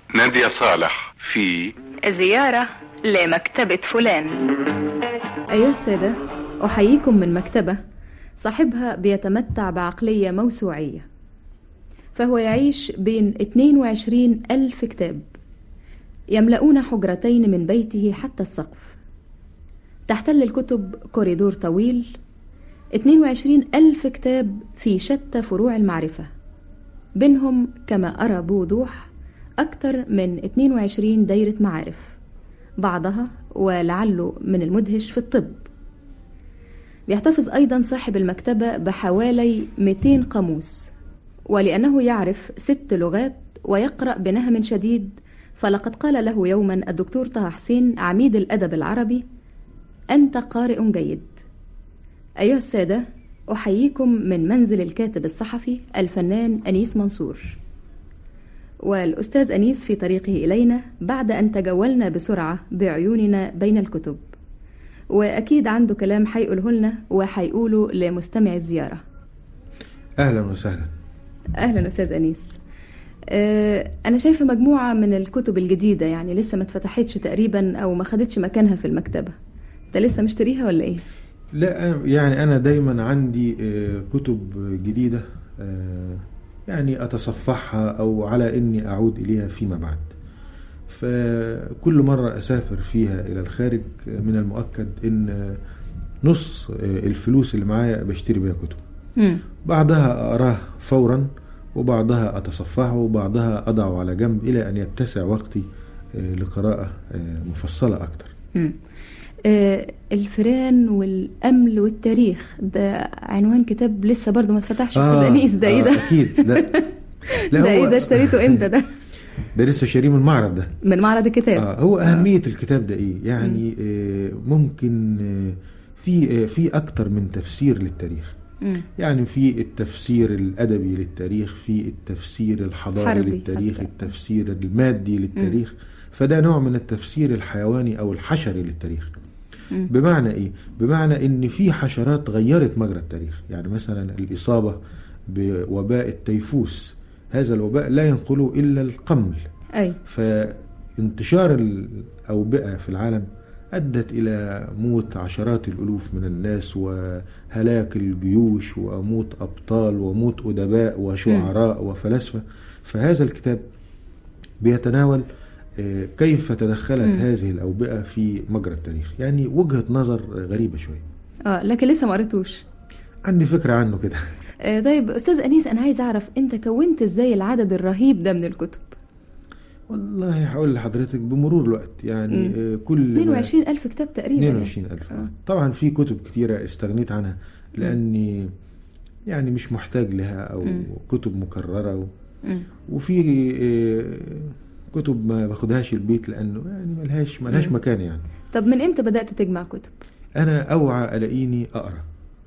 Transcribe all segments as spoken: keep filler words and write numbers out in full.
نادية صالح في زيارة لمكتبة فلان. أيها السادة، أحييكم من مكتبة صاحبها بيتمتع بعقلية موسوعية، فهو يعيش بين اثنين وعشرين ألف كتاب يملؤون حجرتين من بيته حتى السقف. تحتل الكتب كوريدور طويل، اثنين وعشرين ألف كتاب في شتى فروع المعرفة، بينهم كما أرى بوضوح أكثر من اثنين وعشرين دايرة معارف، بعضها ولعله من المدهش في الطب. بيحتفظ أيضا صاحب المكتبة بحوالي مئتين قاموس، ولأنه يعرف ست لغات ويقرأ بنهم شديد، فلقد قال له يوما الدكتور طه حسين عميد الأدب العربي: أنت قارئ جيد. أيها السادة، أحييكم من منزل الكاتب الصحفي الفنان أنيس منصور. والأستاذ أنيس في طريقه إلينا بعد أن تجولنا بسرعة بعيوننا بين الكتب، وأكيد عنده كلام حيقوله لنا وحيقوله لمستمع الزيارة. أهلا وسهلا. أهلا أستاذ أنيس. أه أنا شايفة مجموعة من الكتب الجديدة، يعني لسه ما اتفتحتش تقريبا أو ما خدتش مكانها في المكتبة. أنت لسه مشتريها ولا إيه؟ لا، يعني أنا دايما عندي كتب جديدة يعني أتصفحها أو على إني أعود إليها فيما بعد. فكل مرة أسافر فيها إلى الخارج من المؤكد إن نص الفلوس اللي معايا بشتري بيها كتب. م. بعضها أقراه فورا، وبعضها أتصفحه، وبعضها أضعه على جنب إلى أن يتسع وقتي لقراءة مفصلة أكتر. م. آه الفيران والأمل والتاريخ، ده عنوان كتاب لسه برضو ما اتفتحش. أستاذ آه أنيس، ده إيه ده؟ آه أكيد. ده ده إيه ده؟ اشتريته إمتى ده؟ ده لسه شاريه من المعرض ده، من معرض الكتاب. آه هو أهمية آه. الكتاب ده إيه؟ يعني آه ممكن آه في آه في أكتر من تفسير للتاريخ. م. يعني في التفسير الأدبي للتاريخ، في التفسير الحضاري للتاريخ، حتى. التفسير المادي للتاريخ. م. فده نوع من التفسير الحيواني أو الحشري للتاريخ. م. بمعنى إيه؟ بمعنى إن في حشرات غيرت مجرى التاريخ. يعني مثلا الإصابة بوباء التيفوس، هذا الوباء لا ينقله إلا القمل. أي. فانتشار الأوبئة في العالم أدت إلى موت عشرات الألوف من الناس، وهلاك الجيوش، وموت أبطال، وموت أدباء وشعراء م. وفلاسفة. فهذا الكتاب بيتناول كيف تدخلت م. هذه الأوبئة في مجرى التاريخ. يعني وجهة نظر غريبة شوية. آه لكن لسه ما قريتوش. عندي فكرة عنه كده. آه طيب أستاذ أنيس، أنا عايز أعرف أنت كونت إزاي العدد الرهيب ده من الكتب؟ والله هقول لحضرتك بمرور الوقت. يعني م. كل اثنين وعشرين ألف كتاب تقريبا. اثنين وعشرين ألف. آه. طبعا في كتب كتيرة استغنيت عنها لأني م. يعني مش محتاج لها، أو م. كتب مكررة، و... وفي كتب ما باخدهاش البيت لأنه يعني ملهاش ملهاش مكان يعني. طب من امتى بدأت تجمع كتب؟ أنا أوعى ألاقيني أقرأ،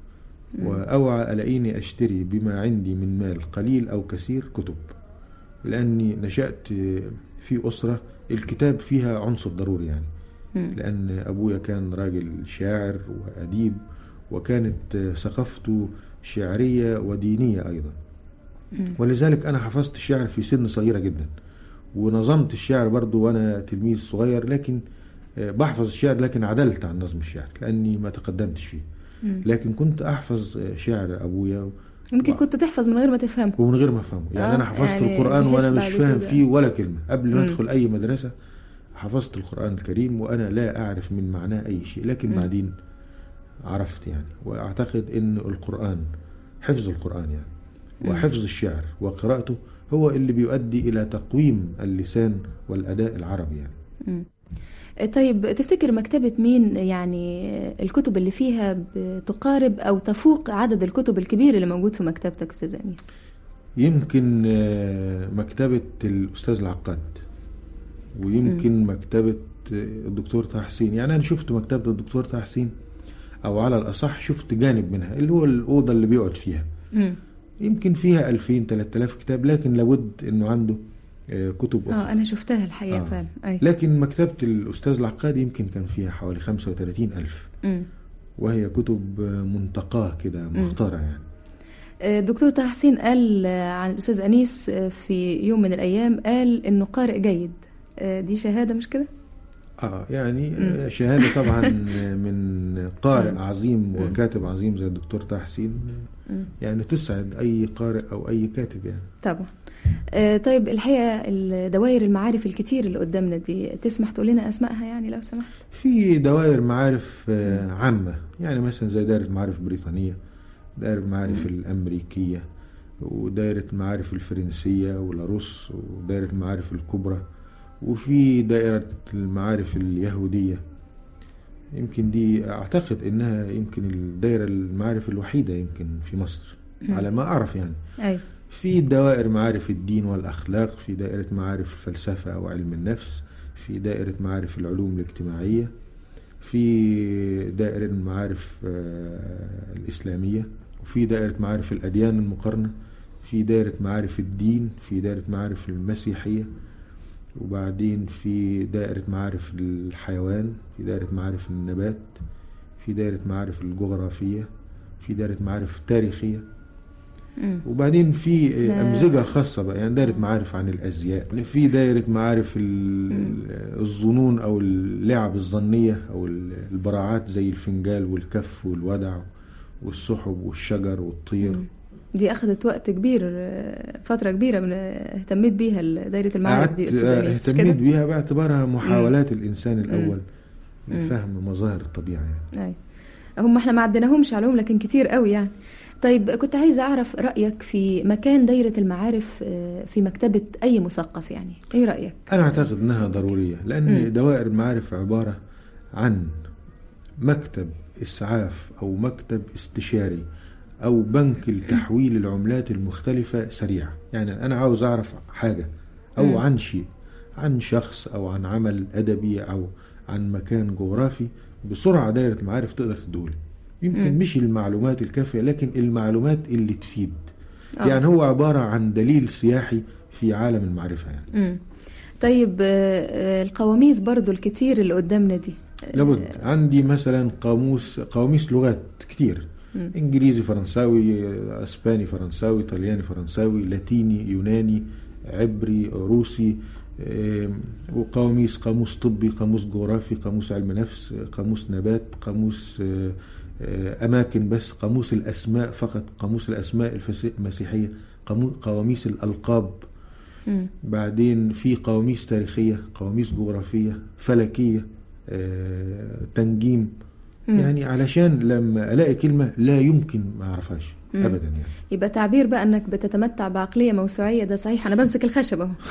وأوعى ألاقيني أشتري بما عندي من مال قليل أو كثير كتب، لأني نشأت في أسرة الكتاب فيها عنصر ضروري يعني. م. لأن أبويا كان راجل شاعر وأديب، وكانت ثقافته شعرية ودينية أيضا. م. ولذلك أنا حفظت الشعر في سن صغيرة جدا، ونظمت الشعر برضو وأنا تلميذ صغير، لكن بحفظ الشعر لكن عدلت عن نظم الشعر لأني ما تقدمتش فيه. م. لكن كنت أحفظ شعر أبويا. يمكن كنت تحفظ من غير ما تفهمه. ومن غير ما أفهمه يعني. آه أنا حفظت يعني القرآن وأنا مش فاهم فيه ولا كلمة. قبل ما أدخل أي مدرسة حفظت القرآن الكريم وأنا لا أعرف من معناه أي شيء، لكن م. بعدين عرفت يعني. وأعتقد أن القرآن، حفظ القرآن يعني وحفظ الشعر وقراءته هو اللي بيؤدي إلى تقويم اللسان والأداء العربي يعني. م. طيب تفتكر مكتبة مين يعني الكتب اللي فيها بتقارب أو تفوق عدد الكتب الكبير اللي موجود في مكتبتك أستاذ أنيس؟ يمكن مكتبة الأستاذ العقاد، ويمكن م. مكتبة الدكتور طه حسين. يعني أنا شفت مكتبة الدكتور طه حسين، أو على الأصح شفت جانب منها اللي هو الأوضة اللي بيقعد فيها. م. يمكن فيها ألفين ثلاثة آلاف كتاب، لكن لابد أنه عنده كتب أخرى. آه أنا شفتها الحقيقة. آه. فعلا. أي. لكن مكتبة الأستاذ العقاد يمكن كان فيها حوالي خمسة وثلاثين ألف، م. وهي كتب منتقاه كده مختارة يعني. الدكتور طه حسين قال عن الأستاذ أنيس في يوم من الأيام، قال إنه قارئ جيد. دي شهادة مش كده؟ اه يعني م. شهادة طبعا من قارئ عظيم وكاتب عظيم زي الدكتور طه حسين، يعني تسعد أي قارئ أو أي كاتب يعني. طبعا. آه طيب الحقيقة الدوائر المعارف الكتير اللي قدامنا دي، تسمح تقول لنا أسمائها يعني لو سمحت؟ في دوائر معارف آه عامة، يعني مثلا زي دائرة معارف بريطانية، دائرة معارف الأمريكية، ودائرة معارف الفرنسية والروس، ودائرة المعارف الكبرى، وفي دائرة المعارف اليهودية. يمكن دي أعتقد إنها يمكن الدائرة المعارف الوحيدة يمكن في مصر على ما أعرف يعني. أي. في دوائر معارف الدين والأخلاق، في دائرة معارف الفلسفة أو علم النفس، في دائرة معارف العلوم الاجتماعية، في دائرة المعارف الإسلامية، وفي دائرة معارف الأديان المقارنة، في دائرة معارف الدين، في دائرة معارف المسيحية، وبعدين في دائرة معارف الحيوان، في دائرة معارف النبات، في دائرة معارف الجغرافية، في دائرة معارف تاريخية، وبعدين في أمزجة خاصة بقى، يعني دائرة معارف عن الأزياء، في دائرة معارف الظنون أو اللعب الظنية أو البراعات زي الفنجال والكف والودع والسحب والشجر والطير. دي أخذت وقت كبير، فترة كبيرة من اهتميت بيها دائرة المعارف دي أستاذ أنيس. اهتميت بيها باعتبارها محاولات مم. الإنسان الأول لفهم مظاهر الطبيعة يعني. أي. هم احنا ما عدناهمش عليهم لكن كتير قوي يعني. طيب كنت عايزة أعرف رأيك في مكان دائرة المعارف في مكتبة أي مثقف، يعني إيه رأيك؟ أنا أعتقد أنها ضرورية، لأن م. دوائر المعارف عبارة عن مكتب إسعاف أو مكتب استشاري أو بنك لتحويل العملات المختلفة سريع. يعني أنا عاوز أعرف حاجة أو م. عن شيء، عن شخص أو عن عمل أدبي أو عن مكان جغرافي، بسرعة دائرة المعارف تقدر تدولي. يمكن م. مش المعلومات الكافية لكن المعلومات اللي تفيد. أوه. يعني هو عبارة عن دليل سياحي في عالم المعرفة يعني. م. طيب القواميس برضو الكتير اللي قدامنا دي، لابد عندي مثلا قاموس قواميس لغات كتير، م. انجليزي فرنساوي اسباني فرنساوي طلياني فرنساوي لاتيني يوناني عبري روسي، وقواميس قاموس طبي، قاموس جغرافي، قاموس علم نفس، قاموس نبات، قاموس أماكن بس، قاموس الأسماء فقط، قاموس الأسماء المسيحية، قواميس الألقاب. م. بعدين في قواميس تاريخية، قواميس جغرافية، فلكية، تنجيم. م. يعني علشان لما ألاقي كلمة لا يمكن ما أعرفهاش أبدا يعني. يبقى تعبير بقى أنك بتتمتع بعقلية موسوعية، ده صحيح. أنا بمسك الخشب أهو.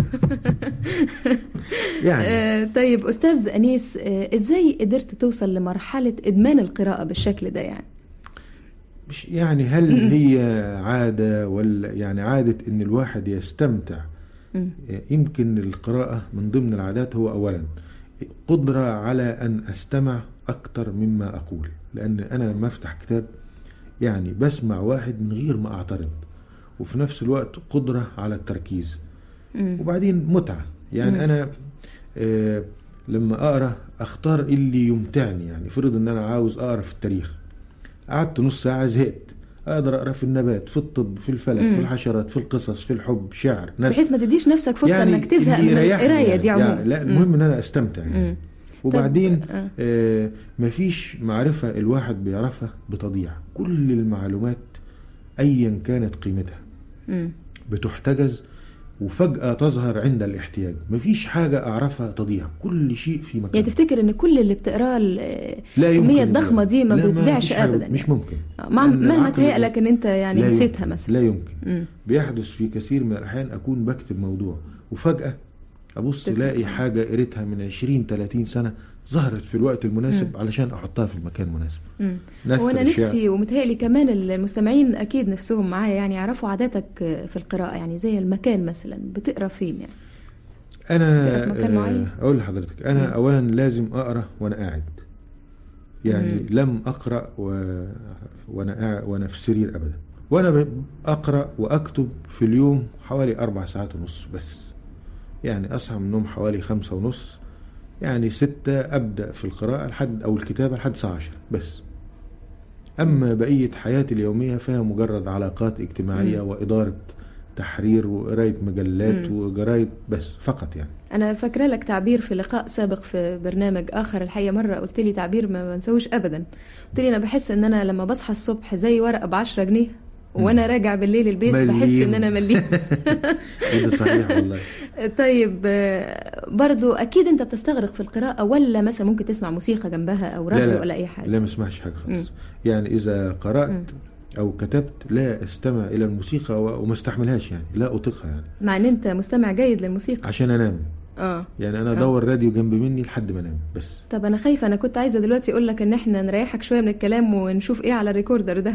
يعني آه طيب أستاذ أنيس، آه إزاي قدرت توصل لمرحلة إدمان القراءة بالشكل ده يعني؟ مش يعني هل هي عادة ولا يعني عادة إن الواحد يستمتع؟ يمكن القراءة من ضمن العادات هو أولا قدرة على أن أستمع أكتر مما أقول، لأن أنا لما أفتح كتاب يعني بسمع واحد من غير ما أعترض، وفي نفس الوقت قدرة على التركيز، وبعدين متعة. يعني مم. أنا آه لما أقرأ أختار اللي يمتعني. يعني فرض أن أنا عاوز أقرأ في التاريخ، قعدت نص ساعة زهقت، أقدر أقرأ في النبات، في الطب، في الفلك، مم. في الحشرات، في القصص، في الحب، شعر، نثر، بحيث ما تديش نفسك فرصة يعني أنك تزهق من القراية يعني دي عموما. يعني لا، المهم أن أنا أستمتع يعني. وبعدين آه مفيش معرفة الواحد بيعرفها بتضيع. كل المعلومات أيا كانت قيمتها م. بتحتجز وفجأة تظهر عند الاحتياج. مفيش حاجة أعرفها تضيع، كل شيء في مكان. يعني تفتكر أن كل اللي بتقراه الكمية الضخمة دي ما بتضيعش أبدا؟ مش ممكن، مهما تهيأ لك أن أنت يعني نسيتها مثلا. لا يمكن. م. بيحدث في كثير من الأحيان أكون بكتب موضوع وفجأة أبص لاقي حاجة قريتها من عشرين ثلاثين سنة ظهرت في الوقت المناسب مم. علشان أحطها في المكان المناسب. وأنا نفسي ومتهيألي كمان المستمعين أكيد نفسهم معايا يعني يعرفوا عاداتك في القراءة، يعني زي المكان مثلا بتقرأ فين يعني؟ أنا مكان معين؟ أقول لحضرتك أنا مم. أولا لازم أقرأ وأنا قاعد، يعني مم. لم أقرأ و... وأنا قاعد وأنا في السرير أبدا. وأنا أقرأ وأكتب في اليوم حوالي أربع ساعات ونص بس. يعني أصحى من النوم حوالي خمسة ونص، يعني ستة أبدأ في القراءة لحد أو الكتابة لحد الساعة عشرة بس. أما بقية حياتي اليومية فهي مجرد علاقات اجتماعية م. وإدارة تحرير وقراية مجلات م. وجرايد بس فقط يعني. أنا فاكرة لك تعبير في لقاء سابق في برنامج آخر الحقيقة، مرة قلت لي تعبير ما بنسويش أبدا، قلت لي أنا بحس إن أنا لما بصحى الصبح زي ورقة بعشرة جنيه وانا راجع بالليل البيت مليم. بحس ان انا مليم. ده صحيح والله. طيب برضو اكيد انت بتستغرق في القراءة، ولا مثلا ممكن تسمع موسيقى جنبها او راديو ولا اي حاجة؟ لا ما اسمعش حاجة خالص. يعني اذا قرأت م. او كتبت لا استمع الى الموسيقى وما استحملهاش، يعني لا اطيقها يعني. مع ان انت مستمع جيد للموسيقى. عشان انام. اه يعني انا ادور راديو جنب مني لحد ما انام بس. طب انا خايفه، انا كنت عايزه دلوقتي اقول لك ان احنا نريحك شويه من الكلام ونشوف ايه على الريكوردر ده.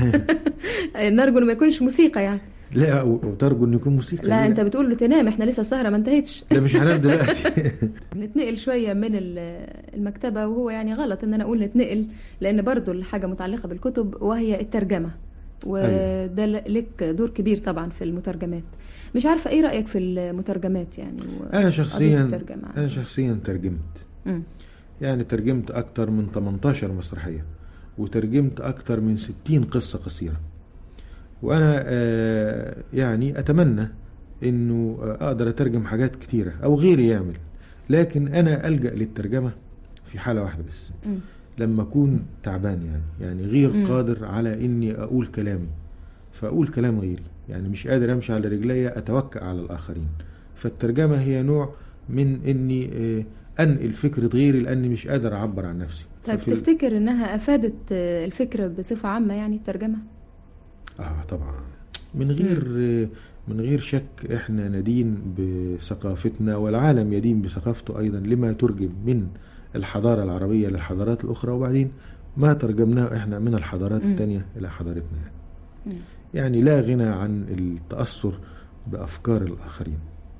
نرجو انه ما يكونش موسيقى يعني. لا وترجو انه يكون موسيقى. لا انت بتقول له تنام، احنا لسه السهره ما انتهتش. لا مش هنام دلوقتي. نتنقل شويه من المكتبه، وهو يعني غلط ان انا اقول نتنقل لان برضو الحاجه متعلقه بالكتب وهي الترجمه، وده لك دور كبير طبعا في المترجمات. مش عارفه ايه رايك في المترجمات يعني؟ انا شخصيا انا شخصيا ترجمت م. يعني ترجمت اكتر من تمنتاشر مسرحيه، وترجمت اكتر من ستين قصه قصيره، وانا آه يعني اتمنى انه اقدر اترجم حاجات كتيره او غيري يعمل، لكن انا الجا للترجمه في حاله واحده بس م. لما اكون تعبان، يعني يعني غير م. قادر على اني اقول كلامي فاقول كلام غيري، يعني مش قادر امشي على رجلي اتوكأ على الاخرين. فالترجمه هي نوع من اني انقل فكره غيري لاني مش قادر اعبر عن نفسي. طيب تفتكر انها افادت الفكره بصفه عامه يعني الترجمه؟ اه طبعا، من غير م. من غير شك احنا ندين بثقافتنا والعالم يدين بثقافته ايضا لما ترجم من الحضاره العربيه للحضارات الاخرى، وبعدين ما ترجمناه احنا من الحضارات م. الثانيه الى حضارتنا يعني. م. يعني لا غنى عن التأثر بأفكار الآخرين.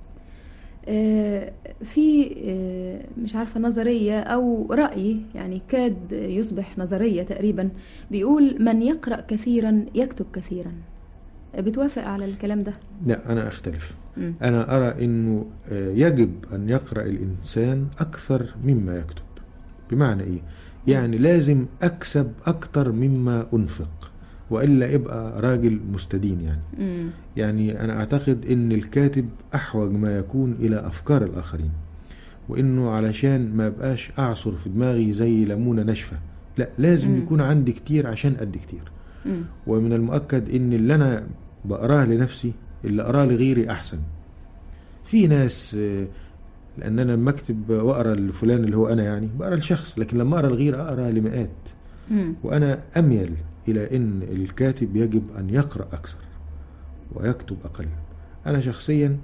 آه في آه مش عارفة نظرية أو رأي يعني كاد يصبح نظرية تقريبا، بيقول من يقرأ كثيرا يكتب كثيرا. بتوافق على الكلام ده؟ لا أنا أختلف. م. أنا أرى أنه يجب أن يقرأ الإنسان أكثر مما يكتب. بمعنى إيه؟ يعني لازم أكسب أكثر مما أنفق، وإلا يبقى راجل مستدين يعني. م. يعني أنا أعتقد أن الكاتب أحوج ما يكون إلى أفكار الآخرين، وإنه علشان ما يبقاش أعصر في دماغي زي ليمونة ناشفة، لا لازم م. يكون عندي كتير عشان قد كتير. م. ومن المؤكد أن اللي أنا بقراه لنفسي اللي أقراه لغيري أحسن. في ناس لأن أنا لما أكتب وأقرأ لفلان اللي هو أنا يعني بقرأ لشخص، لكن لما أقرأ لغير أقرأ لمئات. م. وأنا أميل إلى أن الكاتب يجب أن يقرأ أكثر ويكتب أقل. أنا شخصيا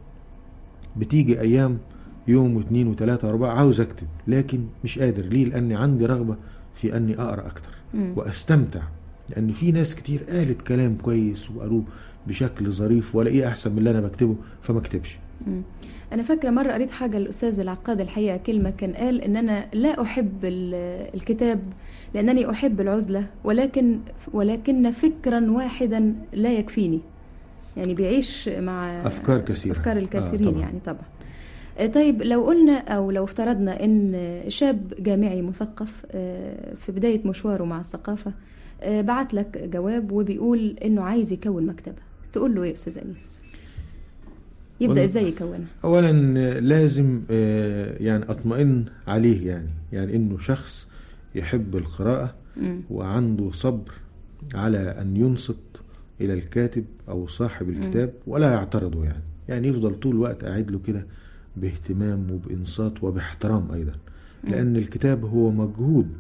بتيجي أيام يوم واثنين وثلاثة واربعة عاوز أكتب، لكن مش قادر. ليه؟ لأني عندي رغبة في أني أقرأ أكثر وأستمتع، لأن في ناس كتير قالت كلام كويس وقالوه بشكل ظريف ولا إيه أحسن من اللي أنا بكتبه فما اكتبش. أنا فاكرة مرة قريت حاجة الأستاذ العقاد الحقيقة، كلمة كان قال إن أنا لا أحب الكتاب لأنني أحب العزلة، ولكن ولكن فكرا واحدا لا يكفيني. يعني بيعيش مع أفكار كثيرة، أفكار الكثيرين آه طبعا. يعني طبعا. طيب لو قلنا أو لو افترضنا إن شاب جامعي مثقف في بداية مشواره مع الثقافة بعت لك جواب وبيقول إنه عايز يكون مكتبة، تقول له إيه أستاذ أنيس؟ يبدأ إزاي يكونها؟ أولا لازم يعني أطمئن عليه، يعني يعني إنه شخص يحب القراءة م. وعنده صبر على أن ينصت إلى الكاتب أو صاحب الكتاب م. ولا يعترضه، يعني يعني يفضل طول الوقت قاعد له كده باهتمام وبإنصات وباحترام أيضا، لأن الكتاب هو مجهود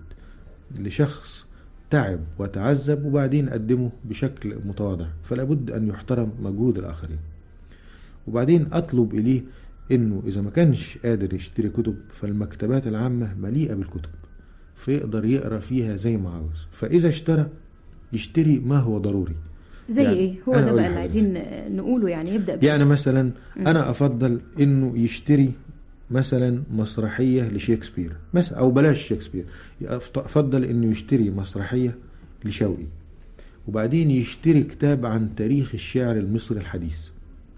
لشخص تعب وتعذب وبعدين قدمه بشكل متواضع، فلا بد أن يحترم مجهود الآخرين. وبعدين أطلب إليه إنه إذا ما كانش قادر يشتري كتب فالمكتبات العامة مليئة بالكتب، فيقدر يقرأ فيها زي ما عاوز. فإذا اشترى يشتري ما هو ضروري. زي يعني إيه؟ هو ده بقى اللي عايزين نقوله، يعني يبدأ بيه. يعني مثلا م. أنا أفضل إنه يشتري مثلا مسرحية لشيكسبير مثلا، أو بلاش شيكسبير، أفضل إنه يشتري مسرحية لشوقي، وبعدين يشتري كتاب عن تاريخ الشعر المصري الحديث.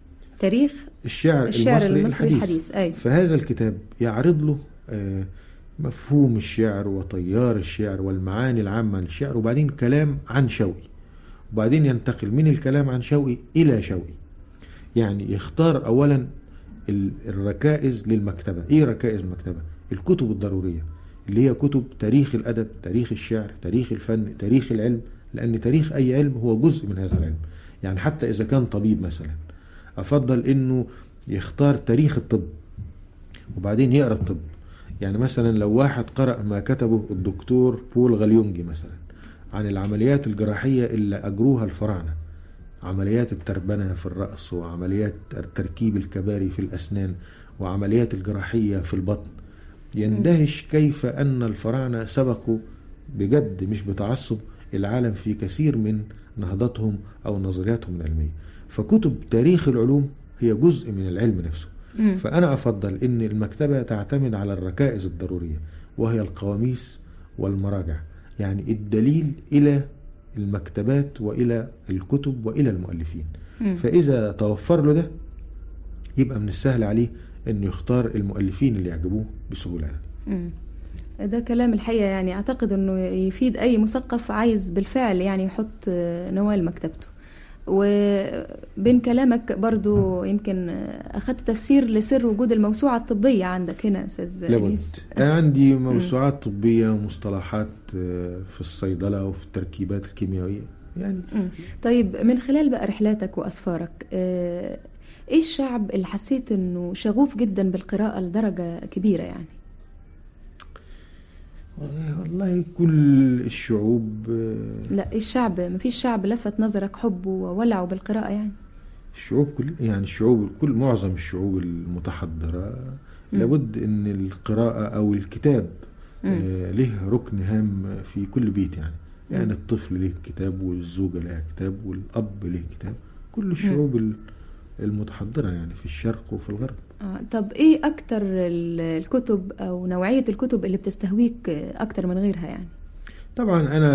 تاريخ الشعر, الشعر المصري, المصري الحديث, الحديث. أي. فهذا الكتاب يعرض له آه مفهوم الشعر وتيار الشعر والمعاني العامة للشعر، وبعدين كلام عن شوقي، وبعدين ينتقل من الكلام عن شوقي إلى شوقي. يعني يختار أولا الركائز للمكتبة. إيه ركائز المكتبة؟ الكتب الضرورية اللي هي كتب تاريخ الأدب، تاريخ الشعر، تاريخ الفن، تاريخ العلم، لأن تاريخ أي علم هو جزء من هذا العلم. يعني حتى إذا كان طبيب مثلا أفضل إنه يختار تاريخ الطب وبعدين يقرأ الطب. يعني مثلا لو واحد قرأ ما كتبه الدكتور بول غاليونجي مثلا عن العمليات الجراحية اللي أجروها الفراعنة، عمليات التربنة في الرأس، وعمليات تركيب الكباري في الأسنان، وعمليات الجراحية في البطن، يندهش كيف أن الفراعنة سبقوا بجد مش بتعصب العالم في كثير من نهضتهم أو نظرياتهم العلمية. فكتب تاريخ العلوم هي جزء من العلم نفسه. م. فأنا أفضل أن المكتبة تعتمد على الركائز الضرورية، وهي القواميس والمراجع، يعني الدليل إلى المكتبات وإلى الكتب وإلى المؤلفين. م. فإذا توفر له ده يبقى من السهل عليه أنه يختار المؤلفين اللي يعجبوه بسهولة. م. ده كلام الحقيقة يعني أعتقد أنه يفيد أي مثقف عايز بالفعل يعني يحط نوال مكتبته. وبين كلامك برضو يمكن أخذت تفسير لسر وجود الموسوعة الطبية عندك هنا أستاذ أنيس. عندي موسوعات طبية ومصطلحات في الصيدلة وفي التركيبات الكيميائية يعني. م. طيب من خلال بقى رحلاتك وأسفارك إيه الشعب اللي حسيت أنه شغوف جدا بالقراءة لدرجة كبيرة يعني؟ والله كل الشعوب. لا الشعب، ما فيش شعب لفت نظرك حبه وولعوا بالقراءة يعني؟ الشعوب كل يعني الشعوب كل معظم الشعوب المتحضرة م. لابد ان القراءة او الكتاب آه له ركن هام في كل بيت يعني. يعني م. الطفل له كتاب، والزوجة لها كتاب، والأب له كتاب. كل الشعوب م. المتحضرة يعني في الشرق وفي الغرب. آه طب ايه اكتر الكتب او نوعية الكتب اللي بتستهويك اكتر من غيرها يعني؟ طبعا انا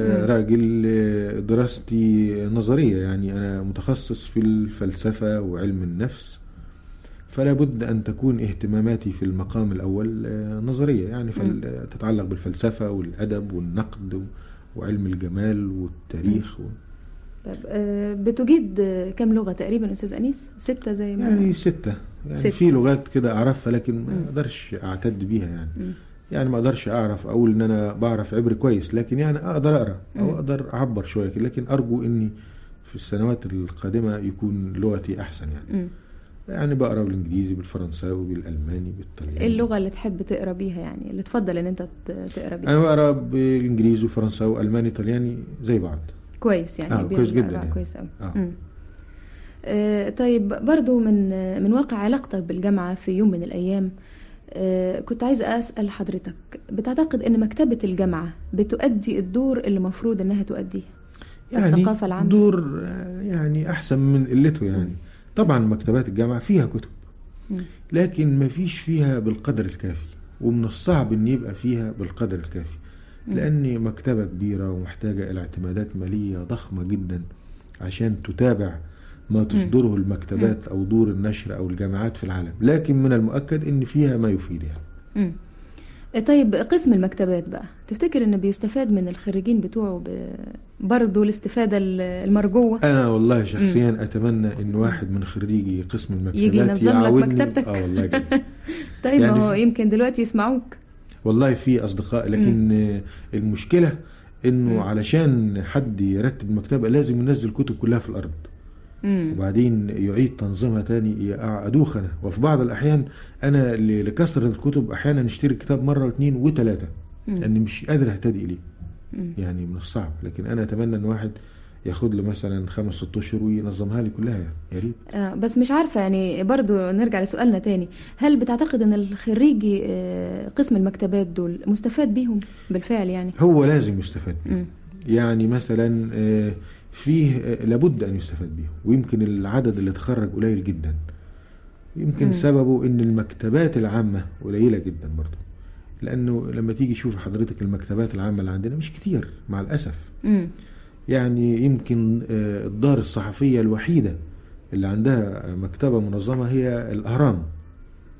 راجل دراستي نظرية، يعني انا متخصص في الفلسفة وعلم النفس، فلا بد ان تكون اهتماماتي في المقام الاول نظرية، يعني تتعلق بالفلسفة والادب والنقد وعلم الجمال والتاريخ. و... طيب بتجيد كم لغة تقريبا أستاذ أنيس؟ ستة زي ما يعني ستة يعني ستة. في لغات كده أعرفها لكن ما أقدرش أعتد بيها يعني. م. يعني ما أقدرش أعرف أقول إن أنا بعرف عبري كويس، لكن يعني أقدر أقرأ أو أقدر أعبر شوية كده، لكن أرجو إني في السنوات القادمة يكون لغتي أحسن يعني. م. يعني بقرأ بالإنجليزي، بالفرنساوي، بالألماني، بالطلياني. إيه اللغة اللي تحب تقرأ بيها يعني، اللي تفضل إن أنت تقرأ بيها؟ أنا بقرأ بالإنجليزي وفرنساوي وألماني طلياني زي بعض. كويس يعني. آه كويس جدا يعني. كويس قوي. آه. آه طيب برضو من من واقع علاقتك بالجامعة في يوم من الأيام، آه كنت عايزة أسأل حضرتك، بتعتقد أن مكتبة الجامعة بتؤدي الدور اللي مفروض أنها تؤديه في يعني الثقافة العامة؟ دور يعني أحسن من قلته يعني. م. طبعا مكتبات الجامعة فيها كتب م. لكن ما فيش فيها بالقدر الكافي، ومن الصعب أن يبقى فيها بالقدر الكافي، لأن مكتبة كبيرة ومحتاجة إلى اعتمادات مالية ضخمة جدا عشان تتابع ما تصدره المكتبات أو دور النشر أو الجامعات في العالم، لكن من المؤكد إن فيها ما يفيد يعني. م. طيب قسم المكتبات بقى، تفتكر إن بيستفاد من الخريجين بتوعه برضه الاستفادة المرجوة؟ أنا والله شخصيا م. أتمنى إن واحد من خريجي قسم المكتبات يجي ينظم لك مكتبتك. آه والله جدا. طيب يعني ما هو يمكن دلوقتي يسمعوك. والله في أصدقاء، لكن م. المشكلة إنه م. علشان حد يرتب المكتبة لازم ينزل كتب كلها في الأرض، م. وبعدين يعيد تنظيمها تاني، أدوخ أنا. وفي بعض الأحيان أنا لكثرة الكتب أحيانا نشتري كتاب مرة واثنين وثلاثة لأني مش قادر أهتدي إليه يعني من الصعب. لكن أنا أتمنى أن واحد ياخد له مثلا خمس ست اشهر وينظمها لي كلها يعني، يا ريت. آه بس مش عارفه يعني، برضو نرجع لسؤالنا تاني، هل بتعتقد ان الخريجي آه قسم المكتبات دول مستفاد بيهم بالفعل يعني؟ هو لازم يستفاد بيهم. يعني مثلا آه فيه آه لابد ان يستفاد بيهم، ويمكن العدد اللي تخرج قليل جدا، يمكن م. سببه ان المكتبات العامه قليله جدا برضو، لانه لما تيجي تشوف حضرتك المكتبات العامه اللي عندنا مش كتير مع الاسف. م. يعني يمكن الدار الصحفية الوحيدة اللي عندها مكتبة منظمة هي الأهرام.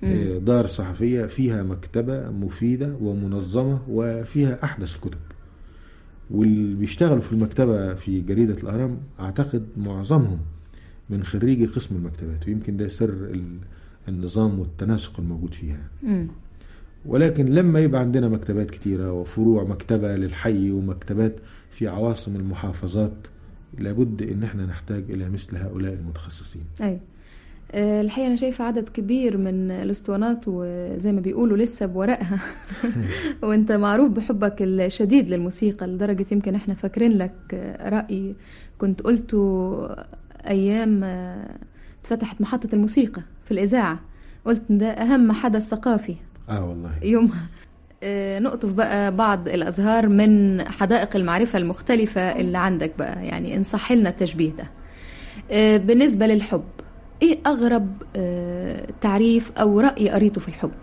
آه، دار صحفية فيها مكتبة مفيدة ومنظمة وفيها أحدث الكتب، واللي بيشتغلوا في المكتبة في جريدة الأهرام أعتقد معظمهم من خريجي قسم المكتبات، ويمكن ده سر النظام والتناسق الموجود فيها. مم. ولكن لما يبقى عندنا مكتبات كتيرة وفروع مكتبة للحي ومكتبات في عواصم المحافظات، لابد ان احنا نحتاج الى مثل هؤلاء المتخصصين. أي آه، الحقيقة أنا شايفة عدد كبير من الاسطوانات وزي ما بيقولوا لسه بورقها وانت معروف بحبك الشديد للموسيقى، لدرجة يمكن احنا فاكرين لك رأي كنت قلته أيام اتفتحت محطة الموسيقى في الإذاعة، قلت ده أهم حدث ثقافي اه والله يومها. آه، نقطف بقى بعض الأزهار من حدائق المعرفة المختلفة اللي عندك بقى، يعني انصح لنا التشبيه ده. آه، بالنسبة للحب، ايه أغرب آه، تعريف أو رأي قريته في الحب؟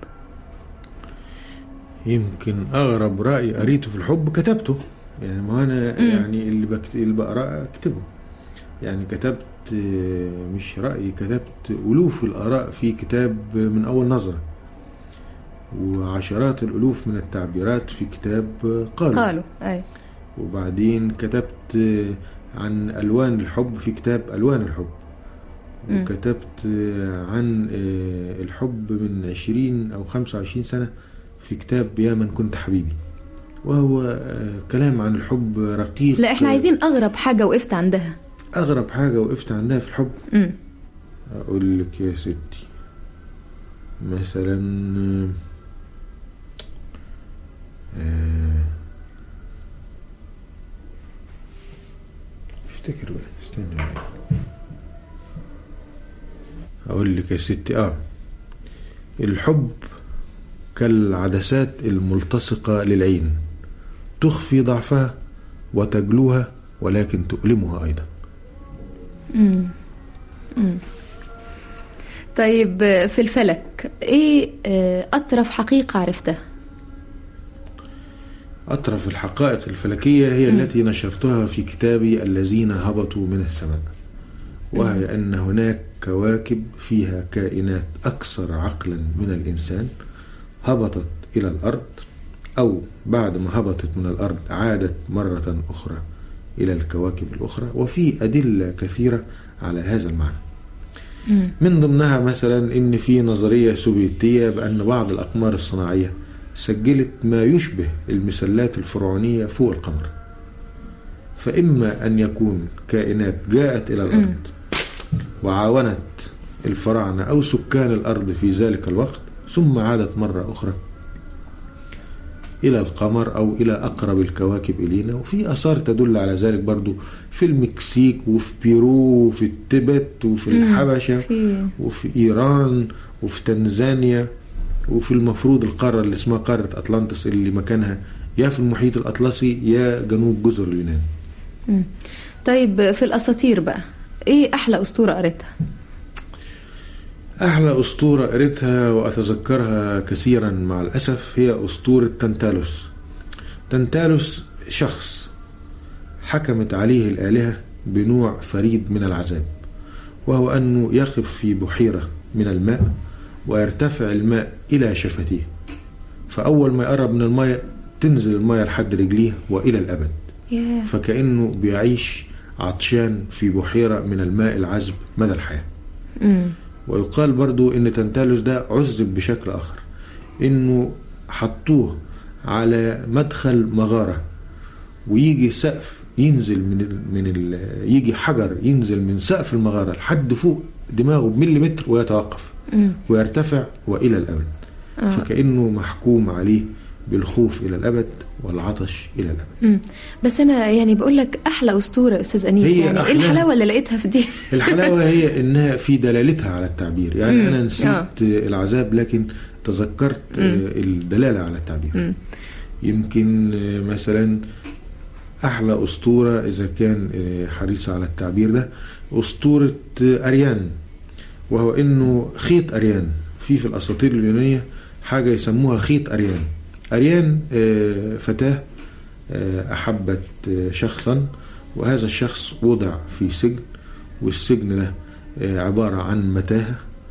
يمكن اغرب رأي قريته في الحب كتبته، يعني ما انا مم. يعني اللي بكت... اللي بقراه اكتبه، يعني كتبت آه، مش رأيي، كتبت ألوف الآراء في كتاب من أول نظرة، وعشرات الألوف من التعبيرات في كتاب قالوا, قالوا أي. وبعدين كتبت عن ألوان الحب في كتاب ألوان الحب، مم. وكتبت عن الحب من عشرين أو خمسة وعشرين سنة في كتاب يا من كنت حبيبي، وهو كلام عن الحب رقيق. لا احنا عايزين أغرب حاجة وقفت عندها. أغرب حاجة وقفت عندها في الحب، مم. أقول لك يا ستي مثلا افتكر بقى، استنى اقول لك يا ستي اه الحب كالعدسات الملتصقة للعين، تخفي ضعفها وتجلوها ولكن تؤلمها ايضا. مم. مم. طيب في الفلك ايه اطرف حقيقة عرفتها؟ أطرف الحقائق الفلكية هي م. التي نشرتها في كتابي الذين هبطوا من السماء، وهي م. أن هناك كواكب فيها كائنات أكثر عقلا من الإنسان هبطت إلى الأرض، أو بعد ما هبطت من الأرض عادت مرة أخرى إلى الكواكب الأخرى، وفي أدلة كثيرة على هذا المعنى. م. من ضمنها مثلا إن في نظرية سوفيتية بأن بعض الأقمار الصناعية سجلت ما يشبه المسلات الفرعونية فوق القمر، فإما أن يكون كائنات جاءت إلى الأرض وعاونت الفراعنة أو سكان الأرض في ذلك الوقت ثم عادت مرة أخرى إلى القمر أو إلى أقرب الكواكب إلينا، وفي آثار تدل على ذلك برضو في المكسيك وفي بيرو وفي التبت وفي الحبشة وفي إيران وفي تنزانيا وفي المفروض القارة اللي اسمها قارة أطلانتس اللي مكانها يا في المحيط الأطلسي يا جنوب جزر اليونان. مم. طيب في الأساطير بقى إيه أحلى أسطورة قريتها؟ أحلى أسطورة قريتها وأتذكرها كثيرا مع الأسف هي أسطورة تنتالوس. تنتالوس شخص حكمت عليه الآلهة بنوع فريد من العذاب، وهو أنه يقف في بحيرة من الماء ويرتفع الماء إلى شفتيه، فأول ما يقرب من الماء تنزل الماء لحد رجليه وإلى الأبد. yeah. فكأنه بيعيش عطشان في بحيرة من الماء العذب مدى الحياة. mm. ويقال برضو إن تنتالوس ده عذب بشكل آخر، إنه حطوه على مدخل مغارة ويجي سقف ينزل من ال من ال يجي حجر ينزل من سقف المغارة لحد فوق دماغه بمليمتر ويتوقف م. ويرتفع وإلى الأبد. آه. فكأنه محكوم عليه بالخوف إلى الأبد والعطش إلى الأبد. م. بس أنا يعني بقول لك أحلى أسطورة أستاذ أنيس، يعني إيه الحلاوة اللي لقيتها في دي؟ الحلاوة هي إنها في دلالتها على التعبير، يعني م. أنا نسيت آه. العذاب لكن تذكرت م. الدلالة على التعبير. م. يمكن مثلا أحلى أسطورة إذا كان حريصة على التعبير ده أسطورة أريان، وهو إنه خيط أريان في في الأساطير اليونانية حاجة يسموها خيط أريان. أريان فتاة أحبت شخصا، وهذا الشخص وضع في سجن، والسجن ده عبارة عن متاهة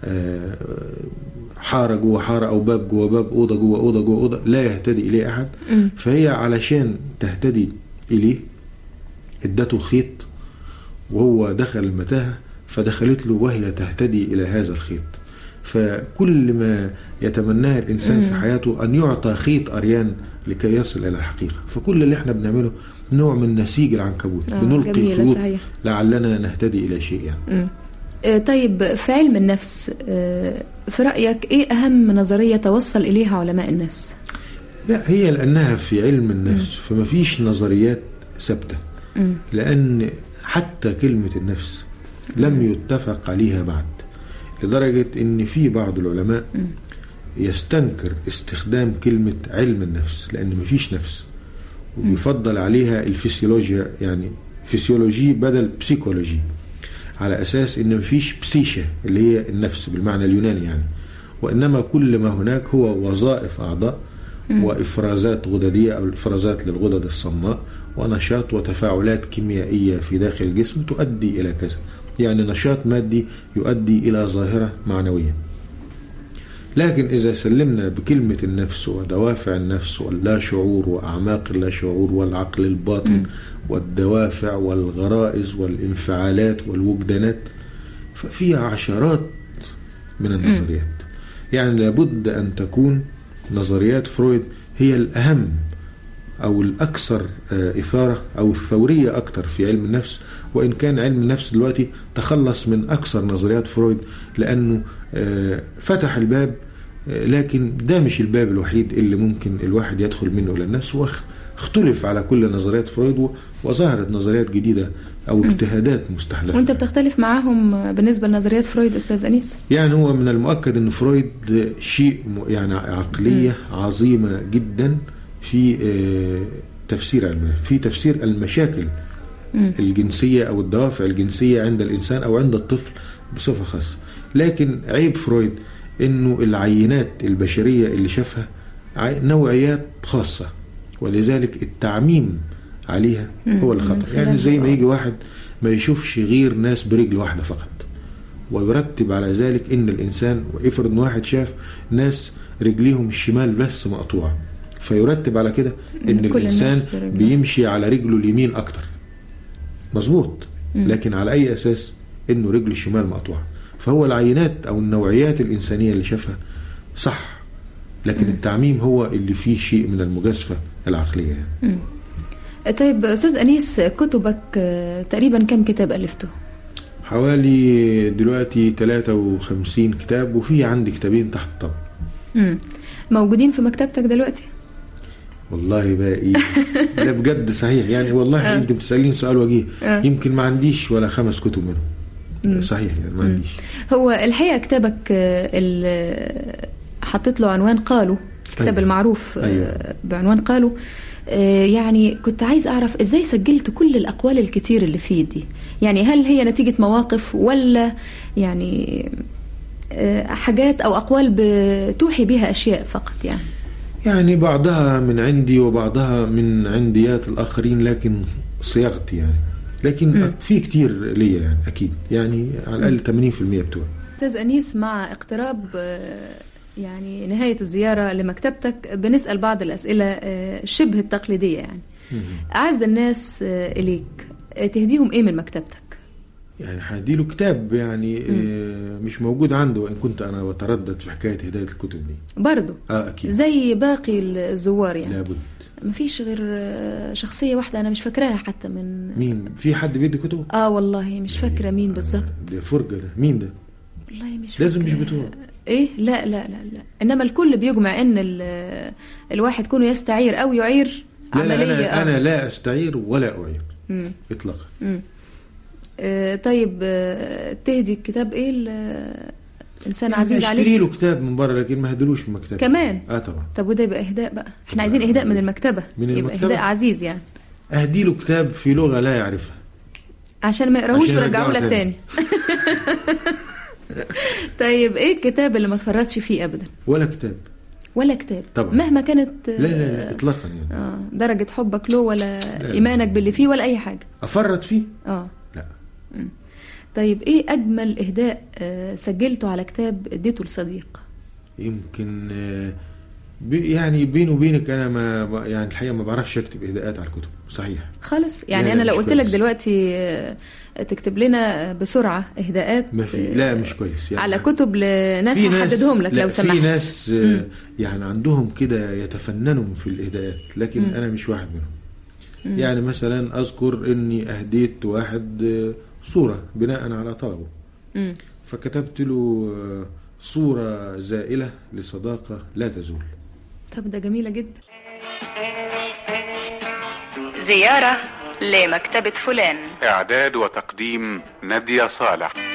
حارة جوه حارة أو باب جوه باب، أوضة جوه أوضة جوه أوضة، لا يهتدي إليه أحد. م. فهي علشان تهتدي إليه ادته خيط وهو دخل المتاهة، فدخلت له وهي تهتدي إلى هذا الخيط. فكل ما يتمناه الإنسان م. في حياته أن يعطى خيط أريان لكي يصل إلى الحقيقة. فكل اللي احنا بنعمله نوع من نسيج العنكبوت، آه بنلقي الخيوط لعلنا نهتدي إلى شيء يعني. م. طيب في علم النفس في رأيك ايه اهم نظرية توصل اليها علماء النفس؟ لا هي لانها في علم النفس م. فما فيش نظريات ثابتة، لان حتى كلمة النفس لم يتفق عليها بعد، لدرجة ان في بعض العلماء م. يستنكر استخدام كلمة علم النفس لان ما فيش نفس، وبيفضل عليها الفسيولوجيا، يعني فسيولوجي بدل بسيكولوجي، على أساس إن مفيش بسيشة اللي هي النفس بالمعنى اليوناني يعني، وإنما كل ما هناك هو وظائف أعضاء وإفرازات غددية أو إفرازات للغدد الصماء ونشاط وتفاعلات كيميائية في داخل الجسم تؤدي إلى كذا، يعني نشاط مادي يؤدي إلى ظاهرة معنوية. لكن إذا سلمنا بكلمة النفس ودوافع النفس واللا شعور وأعماق اللا شعور والعقل الباطن م. والدوافع والغرائز والانفعالات والوجدانات، ففيها عشرات من النظريات. م. يعني لابد أن تكون نظريات فرويد هي الأهم أو الأكثر إثارة أو الثورية أكثر في علم النفس، وإن كان علم النفس دلوقتي تخلص من أكثر نظريات فرويد لأنه فتح الباب، لكن ده مش الباب الوحيد اللي ممكن الواحد يدخل منه إلى النفس، واختلف على كل نظريات فرويد وظهرت نظريات جديدة أو اجتهادات مستحدثة. وأنت بتختلف معاهم بالنسبة لنظريات فرويد أستاذ أنيس؟ يعني هو من المؤكد أن فرويد شيء يعني عقلية م. عظيمة جدا في تفسير علم، في تفسير المشاكل م. الجنسية أو الدوافع الجنسية عند الإنسان أو عند الطفل بصفة خاصة. لكن عيب فرويد إنه العينات البشرية اللي شافها نوعيات خاصة، ولذلك التعميم عليها هو الخطأ. يعني زي ما يجي واحد ما يشوفش غير ناس برجل واحدة فقط، ويرتب على ذلك إن الإنسان، وإفرض إن واحد شاف ناس رجليهم الشمال بس مقطوعة، فيرتب على كده إن الإنسان بيمشي على رجله اليمين أكتر. مظبوط، لكن على أي أساس؟ إنه رجل الشمال مقطوعة. فهو العينات أو النوعيات الإنسانية اللي شافها صح، لكن م. التعميم هو اللي فيه شيء من المجازفة العقلية. م. طيب أستاذ أنيس، كتبك تقريبا كم كتاب ألفته؟ حوالي دلوقتي ثلاثة وخمسين كتاب، وفي عندي كتابين تحت الطبع. م. موجودين في مكتبتك دلوقتي؟ والله بقى ايه لا بجد صحيح يعني، والله آه. انت بتسألين سؤال وجيه. آه. يمكن ما عنديش ولا خمس كتب منهم. م. صحيح يعني ما عنديش. هو الحقيقة كتابك اللي حطيت له عنوان قالوا، الكتاب أيوة. المعروف أيوة. بعنوان قالوا، يعني كنت عايز أعرف إزاي سجلت كل الأقوال الكتير اللي فيه دي؟ يعني هل هي نتيجة مواقف ولا يعني حاجات أو أقوال بتوحي بها أشياء فقط؟ يعني يعني بعضها من عندي وبعضها من عنديات الآخرين، لكن صياغتي يعني، لكن م. في كتير ليا يعني أكيد، يعني على الأقل ثمانين بالمئة بتوع. أستاذ أنيس، مع اقتراب يعني نهاية الزيارة لمكتبتك بنسأل بعض الأسئلة شبه التقليدية يعني. م. أعز الناس إليك تهديهم إيه من مكتبتك؟ يعني هديله كتاب يعني م. مش موجود عنده، وإن كنت أنا بتردد في حكاية هداية الكتب دي برضو. آه أكيد زي باقي الزوار يعني. لابد. مفيش غير شخصية واحدة أنا مش فاكراها حتى. من مين؟ في حد بيدي كتب؟ آه والله مش فاكرة مين بالظبط. ده فرجة ده مين ده؟ والله مش لازم فاكرة. مش بتوع إيه لا لا لا لا إنما الكل بيجمع إن الواحد كونه يستعير أو يعير لا عملية. لا أنا, أنا لا أستعير ولا أعير م. إطلاقا. م. آه طيب آه تهدي الكتاب إيه الإنسان يعني عزيز عليه؟ اشتري له كتاب من بره، لكن ما هدلوش من المكتبة كمان. آه طبعا. طب وده يبقى إهداء بقى، إحنا عايزين إهداء من المكتبة، من يبقى المكتبة. إهداء عزيز يعني. أهدي له كتاب في لغة لا يعرفها عشان ما يقراهوش ورجعوا لك تاني. طيب إيه الكتاب اللي ما تفرطش فيه أبدا؟ ولا كتاب. ولا كتاب طبعا. مهما كانت لا لا لا إطلاقا يعني. آه درجة حبك له ولا لا إيمانك باللي فيه ولا أي حاجة. أفرط فيه؟ آه لا. م. طيب ايه اجمل اهداء آه، سجلته على كتاب اديته لصديق؟ يمكن آه، بي- يعني بيني وبينك انا ما ب- يعني الحقيقه ما بعرفش اكتب اهداءات على الكتب صحيح. خالص يعني لا، انا لا، لو مش قلت لك كويس. دلوقتي آه، تكتب لنا بسرعه اهداءات ما في لا مش كويس يعني على كتب لناس في هحددهم لك لا، لو سمحت. في ناس آه، مم. يعني عندهم كده يتفننوا في الاهداءات، لكن مم. انا مش واحد منهم. مم. يعني مثلا اذكر اني اهديت واحد آه، صوره بناء على طلبه، مم. فكتبت له آه، صوره زائله لصداقه لا تزول. طب ده جميله جدا. زيارة لمكتبة فلان. إعداد وتقديم نادية صالح.